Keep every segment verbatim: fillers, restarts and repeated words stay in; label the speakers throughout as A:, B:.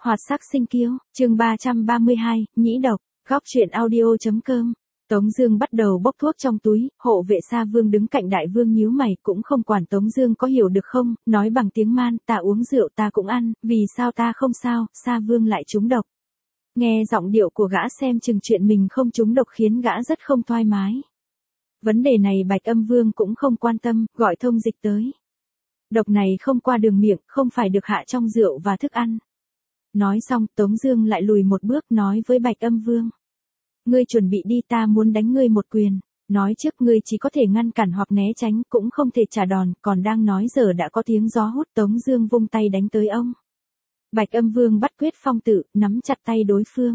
A: Hoạt sắc sinh kiêu, chương ba trăm ba mươi hai, nhĩ độc, góc truyện audio.com. Tống Dương bắt đầu bốc thuốc trong túi, hộ vệ Sa Vương đứng cạnh Đại Vương nhíu mày cũng không quản Tống Dương có hiểu được không, nói bằng tiếng Man, ta uống rượu ta cũng ăn, vì sao ta không sao, Sa Vương lại trúng độc. Nghe giọng điệu của gã xem chừng chuyện mình không trúng độc khiến gã rất không thoải mái. Vấn đề này Bạch Âm Vương cũng không quan tâm, gọi thông dịch tới. Độc này không qua đường miệng, không phải được hạ trong rượu và thức ăn. Nói xong, Tống Dương lại lùi một bước nói với Bạch Âm Vương. Ngươi chuẩn bị đi, ta muốn đánh ngươi một quyền. Nói trước ngươi chỉ có thể ngăn cản hoặc né tránh, cũng không thể trả đòn, còn đang nói giờ đã có tiếng gió hút. Tống Dương vung tay đánh tới ông. Bạch Âm Vương bắt quyết phong tự, nắm chặt tay đối phương.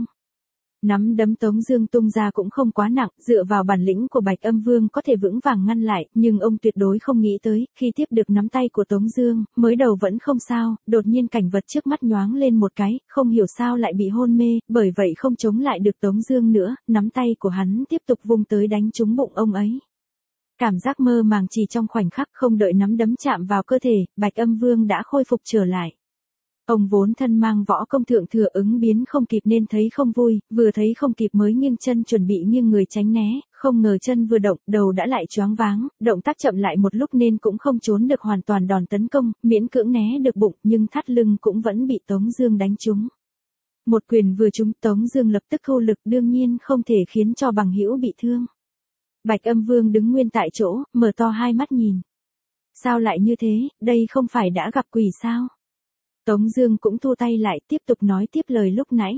A: Nắm đấm Tống Dương tung ra cũng không quá nặng, dựa vào bản lĩnh của Bạch Âm Vương có thể vững vàng ngăn lại, nhưng ông tuyệt đối không nghĩ tới, khi tiếp được nắm tay của Tống Dương, mới đầu vẫn không sao, đột nhiên cảnh vật trước mắt nhoáng lên một cái, không hiểu sao lại bị hôn mê, bởi vậy không chống lại được Tống Dương nữa, nắm tay của hắn tiếp tục vung tới đánh trúng bụng ông ấy. Cảm giác mơ màng chỉ trong khoảnh khắc, không đợi nắm đấm chạm vào cơ thể, Bạch Âm Vương đã khôi phục trở lại. Ông vốn thân mang võ công thượng thừa, ứng biến không kịp nên thấy không vui, vừa thấy không kịp mới nghiêng chân chuẩn bị nghiêng người tránh né, không ngờ chân vừa động, đầu đã lại choáng váng, động tác chậm lại một lúc nên cũng không trốn được hoàn toàn đòn tấn công, miễn cưỡng né được bụng, nhưng thắt lưng cũng vẫn bị Tống Dương đánh trúng. Một quyền vừa trúng, Tống Dương lập tức thu lực, đương nhiên không thể khiến cho bằng hữu bị thương. Bạch Âm Vương đứng nguyên tại chỗ, mở to hai mắt nhìn. Sao lại như thế, đây không phải đã gặp quỷ sao? Tống Dương cũng thu tay lại, tiếp tục nói tiếp lời lúc nãy.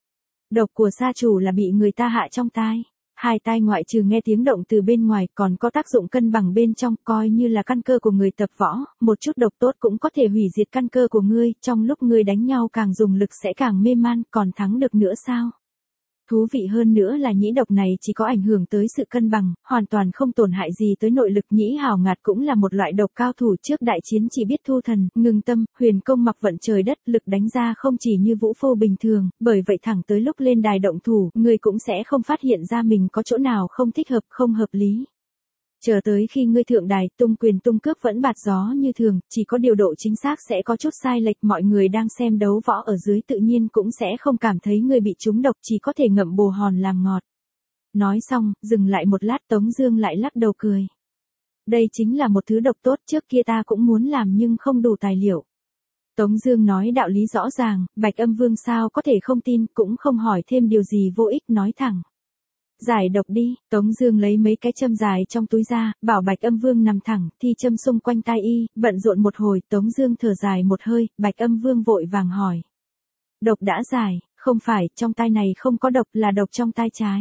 A: Độc của sa chủ là bị người ta hạ trong tai. Hai tai ngoại trừ nghe tiếng động từ bên ngoài, còn có tác dụng cân bằng bên trong, coi như là căn cơ của người tập võ, một chút độc tốt cũng có thể hủy diệt căn cơ của ngươi, trong lúc ngươi đánh nhau càng dùng lực sẽ càng mê man, còn thắng được nữa sao? Thú vị hơn nữa là nhĩ độc này chỉ có ảnh hưởng tới sự cân bằng, hoàn toàn không tổn hại gì tới nội lực. Nhĩ hào ngạt cũng là một loại độc cao thủ, trước đại chiến chỉ biết thu thần, ngừng tâm, huyền công mặc vận trời đất, lực đánh ra không chỉ như vũ phu bình thường, bởi vậy thẳng tới lúc lên đài động thủ, ngươi cũng sẽ không phát hiện ra mình có chỗ nào không thích hợp, không hợp lý. Chờ tới khi ngươi thượng đài, tung quyền tung cước vẫn bạt gió như thường, chỉ có điều độ chính xác sẽ có chút sai lệch, mọi người đang xem đấu võ ở dưới tự nhiên cũng sẽ không cảm thấy người bị trúng độc, chỉ có thể ngậm bồ hòn làm ngọt. Nói xong, dừng lại một lát, Tống Dương lại lắc đầu cười. Đây chính là một thứ độc tốt, trước kia ta cũng muốn làm nhưng không đủ tài liệu. Tống Dương nói đạo lý rõ ràng, Bạch Âm Vương sao có thể không tin, cũng không hỏi thêm điều gì vô ích, nói thẳng. Giải độc đi. Tống Dương lấy mấy cái châm dài trong túi ra, bảo Bạch Âm Vương nằm thẳng, thi châm xung quanh tai y, bận rộn một hồi, Tống Dương thở dài một hơi, Bạch Âm Vương vội vàng hỏi. Độc đã giải, không phải, trong tai này không có độc, là độc trong tai trái.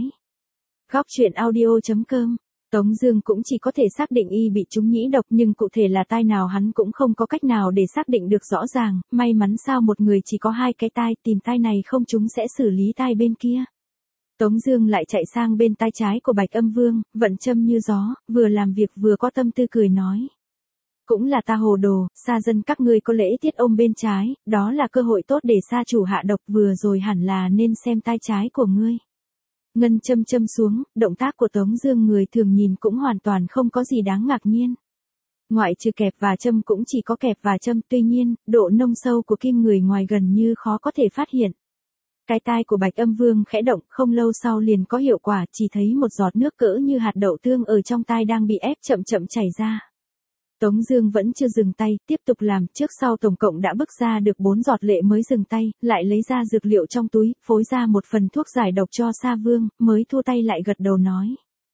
A: Góc truyện audio.com. Tống Dương cũng chỉ có thể xác định y bị trúng nhĩ độc, nhưng cụ thể là tai nào hắn cũng không có cách nào để xác định được rõ ràng, may mắn sao một người chỉ có hai cái tai, tìm tai này không trúng sẽ xử lý tai bên kia. Tống Dương lại chạy sang bên tai trái của Bạch Âm Vương, vận châm như gió, vừa làm việc vừa có tâm tư cười nói. Cũng là ta hồ đồ, sa dân các ngươi có lễ tiết ôm bên trái, đó là cơ hội tốt để sa chủ hạ độc, vừa rồi hẳn là nên xem tai trái của ngươi. Ngân châm châm xuống, động tác của Tống Dương người thường nhìn cũng hoàn toàn không có gì đáng ngạc nhiên. Ngoại trừ kẹp và châm cũng chỉ có kẹp và châm, tuy nhiên, độ nông sâu của kim người ngoài gần như khó có thể phát hiện. Cái tai của Bạch Âm Vương khẽ động, không lâu sau liền có hiệu quả, chỉ thấy một giọt nước cỡ như hạt đậu tương ở trong tai đang bị ép chậm chậm chảy ra. Tống Dương vẫn chưa dừng tay, tiếp tục làm, trước sau tổng cộng đã bức ra được bốn giọt lệ mới dừng tay, lại lấy ra dược liệu trong túi, phối ra một phần thuốc giải độc cho Sa Vương, mới thu tay lại gật đầu nói.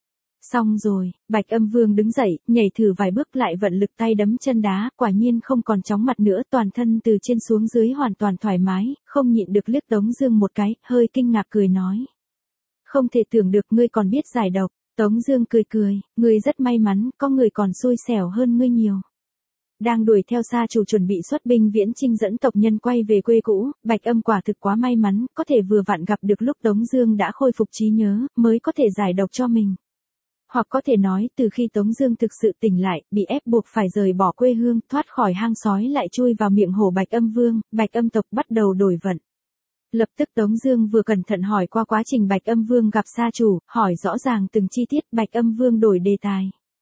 A: Xong rồi. Bạch Âm Vương đứng dậy, nhảy thử vài bước lại vận lực tay đấm chân đá, quả nhiên không còn chóng mặt nữa, toàn thân từ trên xuống dưới hoàn toàn thoải mái, không nhịn được liếc Tống Dương một cái, hơi kinh ngạc cười nói. Không thể tưởng được ngươi còn biết giải độc. Tống Dương cười cười, ngươi rất may mắn, có người còn xui xẻo hơn ngươi nhiều. Đang đuổi theo sa chủ chuẩn bị xuất binh viễn chinh dẫn tộc nhân quay về quê cũ, Bạch Âm quả thực quá may mắn, có thể vừa vặn gặp được lúc Tống Dương đã khôi phục trí nhớ, mới có thể giải độc cho mình. Hoặc có thể nói, từ khi Tống Dương thực sự tỉnh lại, bị ép buộc phải rời bỏ quê hương, thoát khỏi hang sói lại chui vào miệng hổ Bạch Âm Vương, Bạch Âm tộc bắt đầu đổi vận. Lập tức Tống Dương vừa cẩn thận hỏi qua quá trình Bạch Âm Vương gặp sa chủ, hỏi rõ ràng từng chi tiết, Bạch Âm Vương đổi đề tài.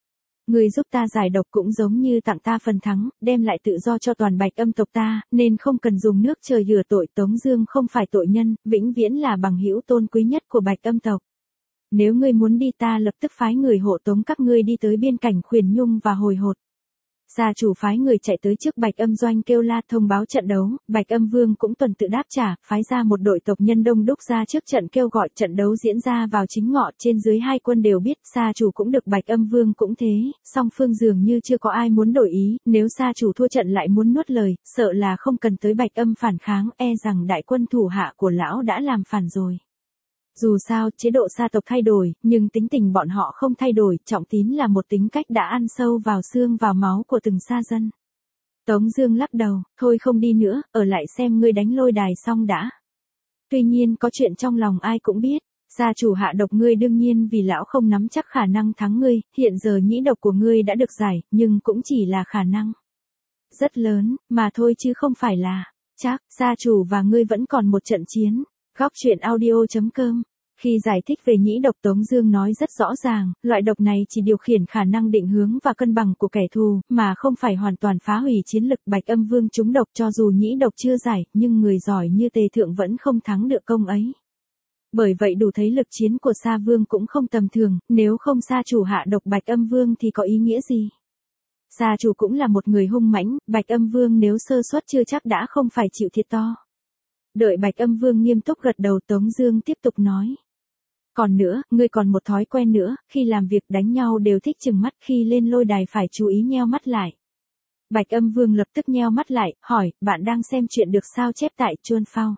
A: Ngươi giúp ta giải độc cũng giống như tặng ta phần thắng, đem lại tự do cho toàn Bạch Âm tộc ta, nên không cần dùng nước trời rửa tội. Tống Dương không phải tội nhân, vĩnh viễn là bằng hữu tôn quý nhất của Bạch Âm tộc. Nếu ngươi muốn đi ta lập tức phái người hộ tống các ngươi đi tới biên cảnh Khuyển Nhung và hồi hột. Gia chủ phái người chạy tới trước Bạch Âm doanh kêu la thông báo trận đấu, Bạch Âm Vương cũng tuần tự đáp trả, phái ra một đội tộc nhân đông đúc ra trước trận kêu gọi trận đấu diễn ra vào chính ngọ. Trên dưới hai quân đều biết Gia chủ cũng được, Bạch Âm Vương cũng thế, song phương dường như chưa có ai muốn đổi ý, nếu Gia chủ thua trận lại muốn nuốt lời, sợ là không cần tới Bạch Âm phản kháng, e rằng đại quân thủ hạ của lão đã làm phản rồi. Dù sao, chế độ gia tộc thay đổi, nhưng tính tình bọn họ không thay đổi, Trọng Tín là một tính cách đã ăn sâu vào xương vào máu của từng gia dân. Tống Dương lắc đầu, thôi không đi nữa, ở lại xem ngươi đánh lôi đài xong đã. Tuy nhiên có chuyện trong lòng ai cũng biết, gia chủ hạ độc ngươi đương nhiên vì lão không nắm chắc khả năng thắng ngươi, hiện giờ nhĩ độc của ngươi đã được giải, nhưng cũng chỉ là khả năng rất lớn, mà thôi chứ không phải là chắc. Gia chủ và ngươi vẫn còn một trận chiến. Góc truyện audio chấm com. Khi giải thích về nhĩ độc, Tống Dương nói rất rõ ràng, loại độc này chỉ điều khiển khả năng định hướng và cân bằng của kẻ thù, mà không phải hoàn toàn phá hủy chiến lực. Bạch Âm Vương trúng độc, cho dù nhĩ độc chưa giải, nhưng người giỏi như Tề Thượng vẫn không thắng được công ấy. Bởi vậy đủ thấy lực chiến của Sa Vương cũng không tầm thường, nếu không Sa chủ hạ độc Bạch Âm Vương thì có ý nghĩa gì? Sa chủ cũng là một người hung mãnh, Bạch Âm Vương nếu sơ suất chưa chắc đã không phải chịu thiệt to. Đợi Bạch Âm Vương nghiêm túc gật đầu, Tống Dương tiếp tục nói. Còn nữa, ngươi còn một thói quen nữa, khi làm việc đánh nhau đều thích chừng mắt, khi lên lôi đài phải chú ý nheo mắt lại. Bạch Âm Vương lập tức nheo mắt lại, hỏi, bạn đang xem chuyện được sao chép tại chuan phao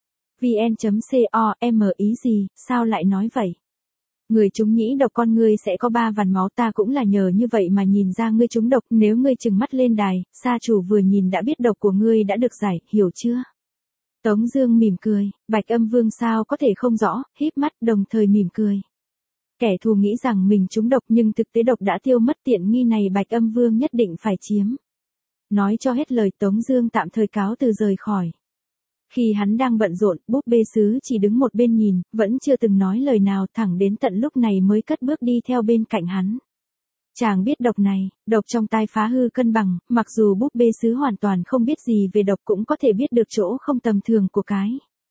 A: vn chấm com, ý gì, sao lại nói vậy? Người trúng nhĩ độc con ngươi sẽ có ba vằn máu, ta cũng là nhờ như vậy mà nhìn ra ngươi trúng độc, nếu ngươi chừng mắt lên đài, sa chủ vừa nhìn đã biết độc của ngươi đã được giải, hiểu chưa? Tống Dương mỉm cười, Bạch Âm Vương sao có thể không rõ, híp mắt đồng thời mỉm cười. Kẻ thù nghĩ rằng mình trúng độc nhưng thực tế độc đã tiêu mất, tiện nghi này Bạch Âm Vương nhất định phải chiếm. Nói cho hết lời, Tống Dương tạm thời cáo từ rời khỏi. Khi hắn đang bận rộn, búp bê sứ chỉ đứng một bên nhìn, vẫn chưa từng nói lời nào, thẳng đến tận lúc này mới cất bước đi theo bên cạnh hắn. Chàng biết độc này, độc trong tai phá hư cân bằng, mặc dù búp bê sứ hoàn toàn không biết gì về độc cũng có thể biết được chỗ không tầm thường của cái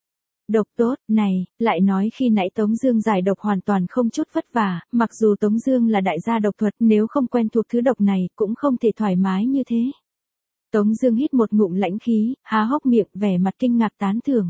A: độc tốt này. Lại nói khi nãy Tống Dương giải độc hoàn toàn không chút vất vả, mặc dù Tống Dương là đại gia độc thuật, nếu không quen thuộc thứ độc này cũng không thể thoải mái như thế. Tống Dương hít một ngụm lãnh khí, há hốc miệng, vẻ mặt kinh ngạc tán thưởng.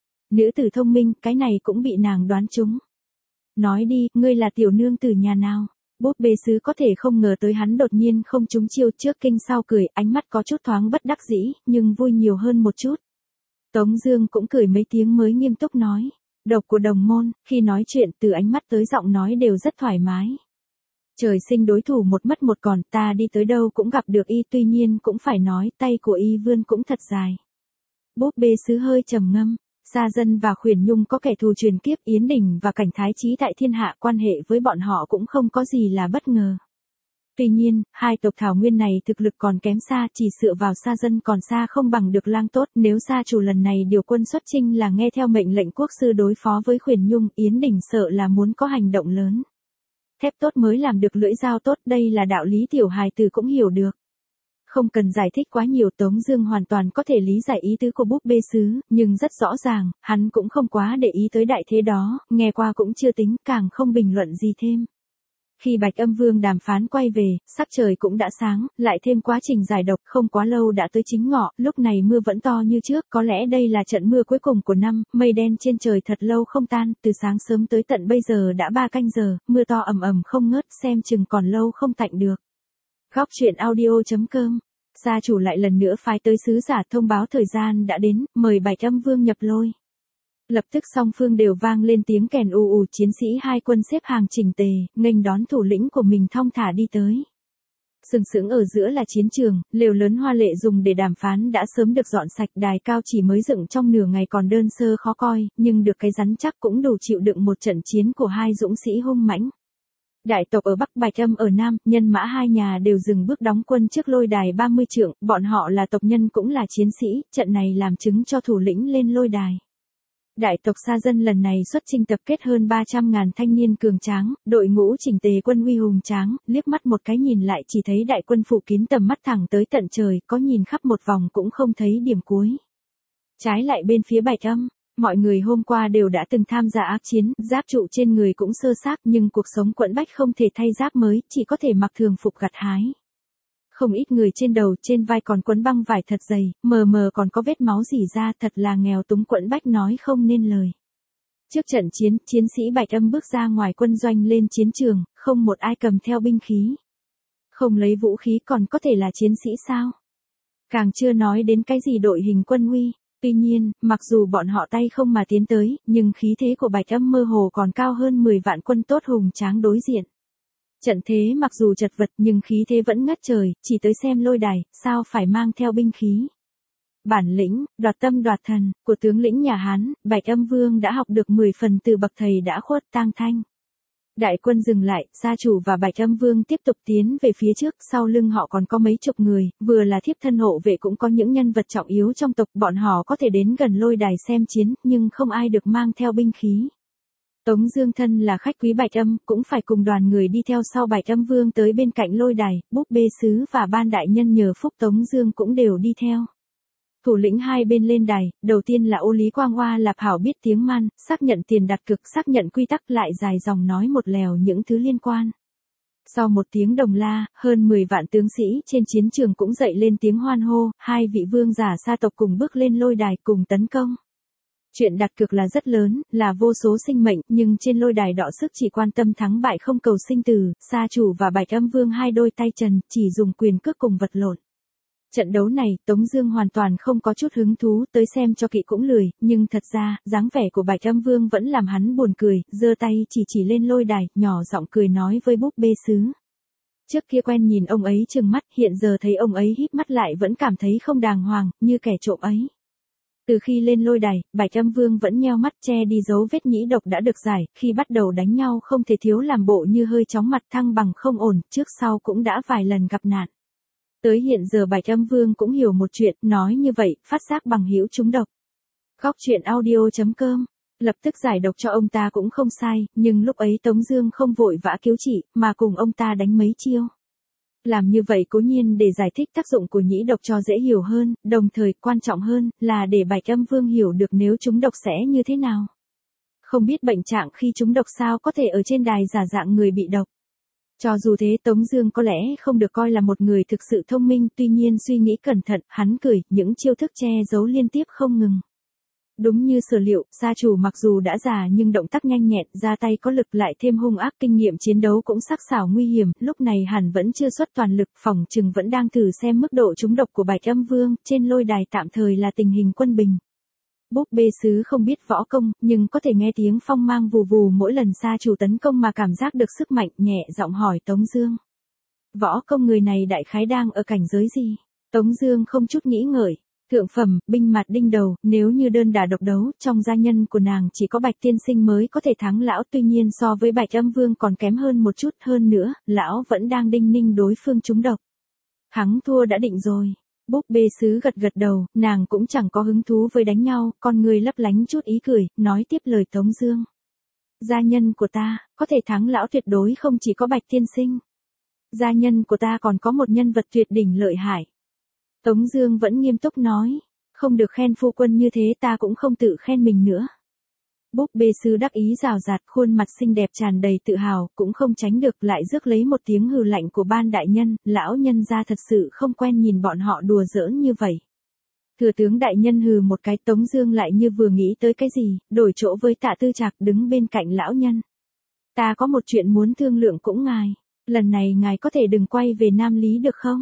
A: Nữ tử thông minh, cái này cũng bị nàng đoán trúng. Nói đi, ngươi là tiểu nương tử nhà nào? Búp bê sứ có thể không ngờ tới hắn đột nhiên không trúng chiêu, trước kinh sau cười, ánh mắt có chút thoáng bất đắc dĩ, nhưng vui nhiều hơn một chút. Tống Dương cũng cười mấy tiếng mới nghiêm túc nói, độc của đồng môn. Khi nói chuyện, từ ánh mắt tới giọng nói đều rất thoải mái. Trời sinh đối thủ một mất một còn, ta đi tới đâu cũng gặp được y, tuy nhiên cũng phải nói tay của y vươn cũng thật dài. Búp bê sứ hơi trầm ngâm. Sa dân và Khuyển Nhung có kẻ thù truyền kiếp, Yến Đình và Cảnh Thái Chí tại thiên hạ, quan hệ với bọn họ cũng không có gì là bất ngờ. Tuy nhiên, hai tộc thảo nguyên này thực lực còn kém xa, chỉ dựa vào Sa dân còn xa không bằng được Lang tốt. Nếu Sa chủ lần này điều quân xuất chinh là nghe theo mệnh lệnh quốc sư đối phó với Khuyển Nhung, Yến Đình sợ là muốn có hành động lớn. Thép tốt mới làm được lưỡi dao tốt, đây là đạo lý tiểu hài tử cũng hiểu được. Không cần giải thích quá nhiều, Tống Dương hoàn toàn có thể lý giải ý tứ của búp bê sứ, nhưng rất rõ ràng, hắn cũng không quá để ý tới đại thế đó, nghe qua cũng chưa tính, càng không bình luận gì thêm. Khi Bạch Âm Vương đàm phán quay về, sắc trời cũng đã sáng, lại thêm quá trình giải độc, không quá lâu đã tới chính ngọ, lúc này mưa vẫn to như trước, có lẽ đây là trận mưa cuối cùng của năm, mây đen trên trời thật lâu không tan, từ sáng sớm tới tận bây giờ đã ba canh giờ, mưa to ầm ầm không ngớt, xem chừng còn lâu không tạnh được. Góc truyện audio chấm com. Gia chủ lại lần nữa phái tới sứ giả thông báo thời gian đã đến, mời Bạch Âm Vương nhập lôi. Lập tức song phương đều vang lên tiếng kèn ù ù, chiến sĩ hai quân xếp hàng chỉnh tề, nghênh đón thủ lĩnh của mình thong thả đi tới. Sừng sững ở giữa là chiến trường, lều lớn hoa lệ dùng để đàm phán đã sớm được dọn sạch, đài cao chỉ mới dựng trong nửa ngày còn đơn sơ khó coi, nhưng được cái rắn chắc cũng đủ chịu đựng một trận chiến của hai dũng sĩ hung mãnh. Đại tộc ở Bắc, Bạch Âm ở Nam, nhân mã hai nhà đều dừng bước đóng quân trước lôi đài ba mươi trượng, bọn họ là tộc nhân cũng là chiến sĩ, trận này làm chứng cho thủ lĩnh lên lôi đài. Đại tộc Sa Dân lần này xuất chinh tập kết hơn ba trăm ngàn thanh niên cường tráng, đội ngũ chỉnh tề quân uy hùng tráng, liếc mắt một cái nhìn lại chỉ thấy đại quân phủ kín tầm mắt thẳng tới tận trời, có nhìn khắp một vòng cũng không thấy điểm cuối. Trái lại bên phía Bạch Âm, mọi người hôm qua đều đã từng tham gia ác chiến, giáp trụ trên người cũng sơ xác nhưng cuộc sống quẫn bách không thể thay giáp mới, chỉ có thể mặc thường phục gặt hái. Không ít người trên đầu, trên vai còn quấn băng vải thật dày, mờ mờ còn có vết máu rỉ ra, thật là nghèo túng quẫn bách nói không nên lời. Trước trận chiến, chiến sĩ Bạch Âm bước ra ngoài quân doanh lên chiến trường, không một ai cầm theo binh khí. Không lấy vũ khí còn có thể là chiến sĩ sao? Càng chưa nói đến cái gì đội hình quân uy. Tuy nhiên, mặc dù bọn họ tay không mà tiến tới, nhưng khí thế của Bạch Âm mơ hồ còn cao hơn mười vạn quân tốt hùng tráng đối diện. Trận thế mặc dù chật vật nhưng khí thế vẫn ngất trời, chỉ tới xem lôi đài, sao phải mang theo binh khí. Bản lĩnh, đoạt tâm đoạt thần, của tướng lĩnh nhà Hán, Bạch Âm Vương đã học được mười phần từ bậc thầy đã khuất Tang Thanh. Đại quân dừng lại, gia chủ và Bạch Âm Vương tiếp tục tiến về phía trước, sau lưng họ còn có mấy chục người, vừa là thiếp thân hộ vệ cũng có những nhân vật trọng yếu trong tộc, bọn họ có thể đến gần lôi đài xem chiến, nhưng không ai được mang theo binh khí. Tống Dương thân là khách quý Bạch Âm, cũng phải cùng đoàn người đi theo sau Bạch Âm Vương tới bên cạnh lôi đài, búp bê sứ và ban đại nhân nhờ phúc Tống Dương cũng đều đi theo. Thủ lĩnh hai bên lên đài, đầu tiên là Ô Lý Quang Hoa Lạp Hảo biết tiếng Man, xác nhận tiền đặt cược, xác nhận quy tắc, lại dài dòng nói một lèo những thứ liên quan. Sau một tiếng đồng la, hơn mười vạn tướng sĩ trên chiến trường cũng dậy lên tiếng hoan hô, hai vị vương giả Sa tộc cùng bước lên lôi đài cùng tấn công. Chuyện đặt cược là rất lớn, là vô số sinh mệnh, nhưng trên lôi đài đọ sức chỉ quan tâm thắng bại không cầu sinh tử, Sa chủ và Bạch Âm Vương hai đôi tay trần, chỉ dùng quyền cước cùng vật lộn. Trận đấu này, Tống Dương hoàn toàn không có chút hứng thú, tới xem cho kỹ cũng lười, nhưng thật ra, dáng vẻ của Bạch Âm Vương vẫn làm hắn buồn cười, giơ tay chỉ chỉ lên lôi đài, nhỏ giọng cười nói với búp bê sứ. Trước kia quen nhìn ông ấy trừng mắt, hiện giờ thấy ông ấy híp mắt lại vẫn cảm thấy không đàng hoàng, như kẻ trộm ấy. Từ khi lên lôi đài, Bạch Âm Vương vẫn nheo mắt che đi dấu vết nhĩ độc đã được giải, khi bắt đầu đánh nhau không thể thiếu làm bộ như hơi chóng mặt, thăng bằng không ổn, trước sau cũng đã vài lần gặp nạn. Tới hiện giờ Bạch Âm Vương cũng hiểu một chuyện, nói như vậy, phát giác bằng hữu trúng độc. Góc truyện audio chấm com, lập tức giải độc cho ông ta cũng không sai, nhưng lúc ấy Tống Dương không vội vã cứu trị, mà cùng ông ta đánh mấy chiêu. Làm như vậy cố nhiên để giải thích tác dụng của nhĩ độc cho dễ hiểu hơn, đồng thời quan trọng hơn là để Bạch Âm Vương hiểu được nếu trúng độc sẽ như thế nào. Không biết bệnh trạng khi trúng độc sao có thể ở trên đài giả dạng người bị độc. Cho dù thế Tống Dương có lẽ không được coi là một người thực sự thông minh, tuy nhiên suy nghĩ cẩn thận, hắn cười, những chiêu thức che giấu liên tiếp không ngừng. Đúng như sở liệu, gia chủ mặc dù đã già nhưng động tác nhanh nhẹn, ra tay có lực lại thêm hung ác, kinh nghiệm chiến đấu cũng sắc sảo nguy hiểm, lúc này hẳn vẫn chưa xuất toàn lực, phỏng chừng vẫn đang thử xem mức độ trúng độc của Bạch Âm Vương, trên lôi đài tạm thời là tình hình quân bình. Búp bê sứ không biết võ công, nhưng có thể nghe tiếng phong mang vù vù mỗi lần gia chủ tấn công mà cảm giác được sức mạnh, nhẹ giọng hỏi Tống Dương. Võ công người này đại khái đang ở cảnh giới gì? Tống Dương không chút nghĩ ngợi. Thượng phẩm, binh mạt đinh đầu, nếu như đơn đả độc đấu, trong gia nhân của nàng chỉ có Bạch tiên sinh mới có thể thắng lão, tuy nhiên so với Bạch Âm Vương còn kém hơn một chút, hơn nữa, lão vẫn đang đinh ninh đối phương trúng độc. Thắng thua đã định rồi. Búp bê sứ gật gật đầu, nàng cũng chẳng có hứng thú với đánh nhau, con người lấp lánh chút ý cười, nói tiếp lời Tống Dương. Gia nhân của ta, có thể thắng lão tuyệt đối không chỉ có Bạch tiên sinh. Gia nhân của ta còn có một nhân vật tuyệt đỉnh lợi hại. Tống Dương vẫn nghiêm túc nói, không được khen phu quân như thế ta cũng không tự khen mình nữa. Búp bê sứ đắc ý rào rạt, khuôn mặt xinh đẹp tràn đầy tự hào, cũng không tránh được lại rước lấy một tiếng hừ lạnh của ban đại nhân, lão nhân gia thật sự không quen nhìn bọn họ đùa giỡn như vậy. Thừa tướng đại nhân hừ một cái, Tống Dương lại như vừa nghĩ tới cái gì, đổi chỗ với Tạ Tư Trạc đứng bên cạnh lão nhân. Ta có một chuyện muốn thương lượng cũng ngài, lần này ngài có thể đừng quay về Nam Lý được không?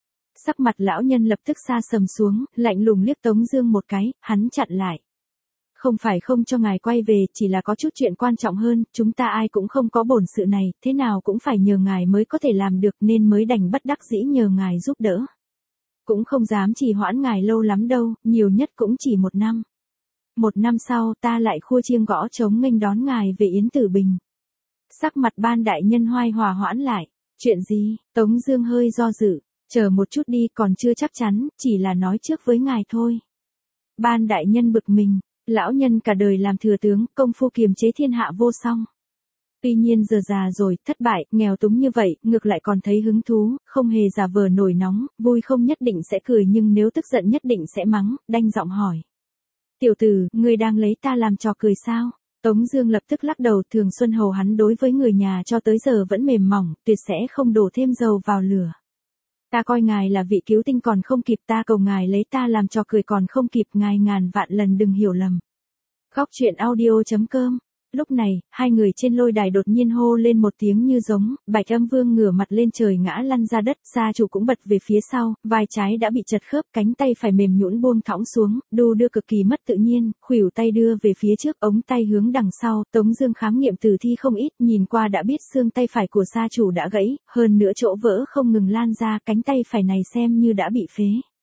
A: Sắc mặt lão nhân lập tức sa sầm xuống, lạnh lùng liếc Tống Dương một cái, hắn chặn lại. Không phải không cho ngài quay về, chỉ là có chút chuyện quan trọng hơn, chúng ta ai cũng không có bổn sự này, thế nào cũng phải nhờ ngài mới có thể làm được nên mới đành bất đắc dĩ nhờ ngài giúp đỡ. Cũng không dám trì hoãn ngài lâu lắm đâu, nhiều nhất cũng chỉ một năm. Một năm sau ta lại khua chiêng gõ trống nghênh đón ngài về Yến Tử Bình. Sắc mặt ban đại nhân hoài hòa hoãn lại, chuyện gì? Tống Dương hơi do dự. Chờ một chút đi, còn chưa chắc chắn, chỉ là nói trước với ngài thôi. Ban đại nhân bực mình, Lão nhân cả đời làm thừa tướng, công phu kiềm chế thiên hạ vô song. Tuy nhiên giờ già rồi, thất bại, nghèo túng như vậy, ngược lại còn thấy hứng thú, không hề giả vờ nổi nóng, vui không nhất định sẽ cười nhưng nếu tức giận nhất định sẽ mắng, đanh giọng hỏi. Tiểu tử, ngươi đang lấy ta làm trò cười sao? Tống Dương lập tức lắc đầu, Thường Xuân hầu hắn đối với người nhà cho tới giờ vẫn mềm mỏng, tuyệt sẽ không đổ thêm dầu vào lửa. Ta coi ngài là vị cứu tinh còn không kịp, ta cầu ngài lấy ta làm trò cười còn không kịp, ngài ngàn vạn lần đừng hiểu lầm. Góc truyện audio chấm com. Lúc này, hai người trên lôi đài đột nhiên hô lên một tiếng như giống, Bạch Âm Vương ngửa mặt lên trời ngã lăn ra đất, gia chủ cũng bật về phía sau, vai trái đã bị chật khớp, cánh tay phải mềm nhũn buông thõng xuống, đu đưa cực kỳ mất tự nhiên, khuỷu tay đưa về phía trước, ống tay hướng đằng sau, Tống Dương khám nghiệm tử thi không ít, nhìn qua đã biết xương tay phải của gia chủ đã gãy, hơn nữa chỗ vỡ không ngừng lan ra, cánh tay phải này xem như đã bị phế.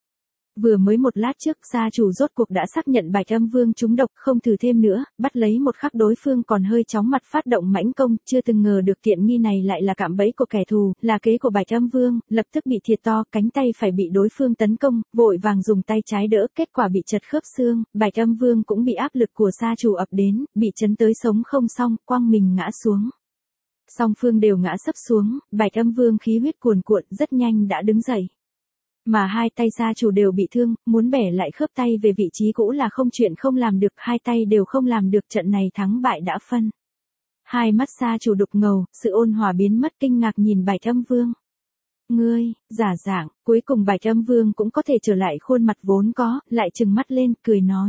A: Vừa mới một lát trước, gia chủ rốt cuộc đã xác nhận Bạch Âm Vương trúng độc, không thử thêm nữa, bắt lấy một khắc đối phương còn hơi chóng mặt phát động mãnh công, chưa từng ngờ được tiện nghi này lại là cạm bẫy của kẻ thù, là kế của Bạch Âm Vương, lập tức bị thiệt to, cánh tay phải bị đối phương tấn công, vội vàng dùng tay trái đỡ, kết quả bị chật khớp xương, Bạch Âm Vương cũng bị áp lực của gia chủ ập đến, bị chấn tới sống không xong, quăng mình ngã xuống. Song phương đều ngã sấp xuống, Bạch Âm Vương khí huyết cuồn cuộn, rất nhanh đã đứng dậy. Mà hai tay gia chủ đều bị thương, muốn bẻ lại khớp tay về vị trí cũ là không chuyện không làm được, hai tay đều không làm được, trận này thắng bại đã phân. Hai mắt gia chủ đục ngầu, sự ôn hòa biến mất, kinh ngạc nhìn Bạch Âm Vương. Ngươi, giả dạng, cuối cùng Bạch Âm Vương cũng có thể trở lại khuôn mặt vốn có, lại trừng mắt lên, cười nói.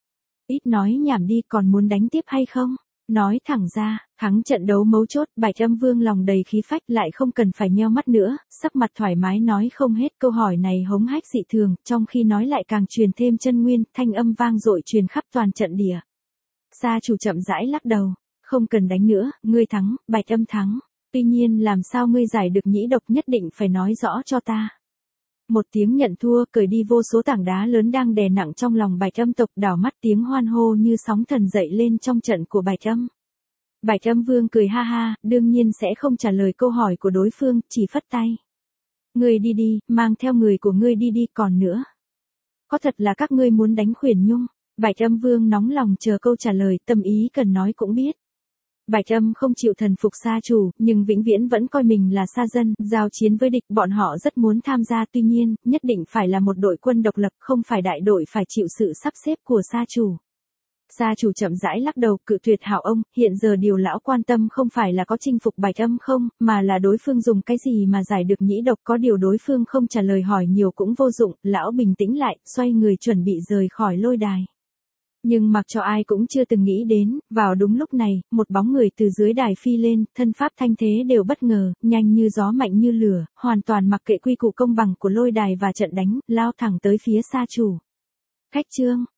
A: Ít nói nhảm đi, còn muốn đánh tiếp hay không? Nói thẳng ra, thắng trận đấu mấu chốt, Bạch Âm Vương lòng đầy khí phách lại không cần phải nheo mắt nữa, sắc mặt thoải mái nói không hết, câu hỏi này hống hách dị thường, trong khi nói lại càng truyền thêm chân nguyên, thanh âm vang dội truyền khắp toàn trận địa. Gia chủ chậm rãi lắc đầu, không cần đánh nữa, ngươi thắng, Bạch Âm thắng, tuy nhiên làm sao ngươi giải được nhĩ độc nhất định phải nói rõ cho ta. Một tiếng nhận thua, cởi đi vô số tảng đá lớn đang đè nặng trong lòng Bạch Âm tộc, đảo mắt tiếng hoan hô như sóng thần dậy lên trong trận của Bạch Âm. Bạch Âm Vương cười ha ha, đương nhiên sẽ không trả lời câu hỏi của đối phương, chỉ phất tay. Ngươi đi đi, mang theo người của ngươi đi đi, còn nữa. Có thật là các ngươi muốn đánh Khuyển Nhung? Bạch Âm Vương nóng lòng chờ câu trả lời, tâm ý cần nói cũng biết. Bạch Âm không chịu thần phục gia chủ, nhưng vĩnh viễn vẫn coi mình là sa dân, giao chiến với địch, bọn họ rất muốn tham gia, tuy nhiên, nhất định phải là một đội quân độc lập, không phải đại đội phải chịu sự sắp xếp của gia chủ. Gia chủ chậm rãi lắc đầu, cự tuyệt hảo ông, hiện giờ điều lão quan tâm không phải là có chinh phục Bạch Âm không, mà là đối phương dùng cái gì mà giải được nhĩ độc, có điều đối phương không trả lời hỏi nhiều cũng vô dụng, lão bình tĩnh lại, xoay người chuẩn bị rời khỏi lôi đài. Nhưng mặc cho ai cũng chưa từng nghĩ đến, vào đúng lúc này, một bóng người từ dưới đài phi lên, thân pháp thanh thế đều bất ngờ, nhanh như gió mạnh như lửa, hoàn toàn mặc kệ quy củ công bằng của lôi đài và trận đánh, lao thẳng tới phía gia chủ. Khách trương,